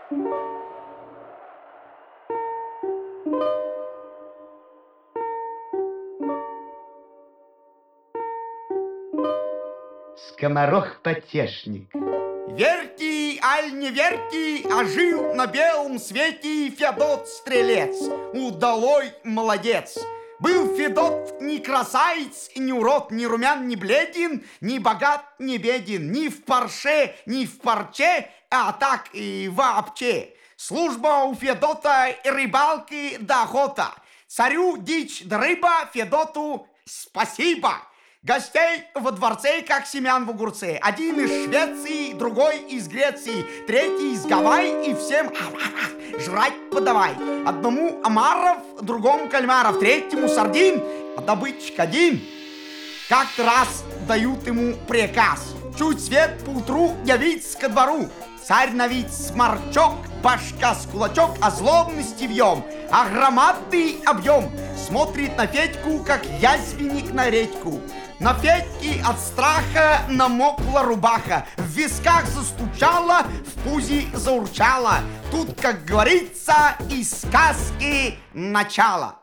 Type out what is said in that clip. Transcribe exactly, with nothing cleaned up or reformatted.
Скоморох-потешник. Верьте, аль не верьте, а жил на белом свете Федот Стрелец, удалой молодец. Был Федот ни красавец, ни урод, ни румян, ни бледен, ни богат, ни беден, ни в парше, ни в парче, а так и вообще. Служба у Федота рыбалки да охота. Царю дичь да рыба, Федоту спасибо. Гостей во дворце, как семян в огурце. Один из Швеции, другой из Греции, третий из Гавайи, и всем жрать подавай. Одному омаров, другому кальмаров, третьему сардин, а добытчик один. Как-то раз дают ему приказ: чуть свет поутру явиться ко двору. Царь на вид сморчок, башка с кулачок, а злобности вьем, а громадный объем. Смотрит на Федьку, как язвенник на редьку. На Федьке от страха намокла рубаха, в висках застучала, в пузе заурчала. Тут, как говорится, из сказки начало.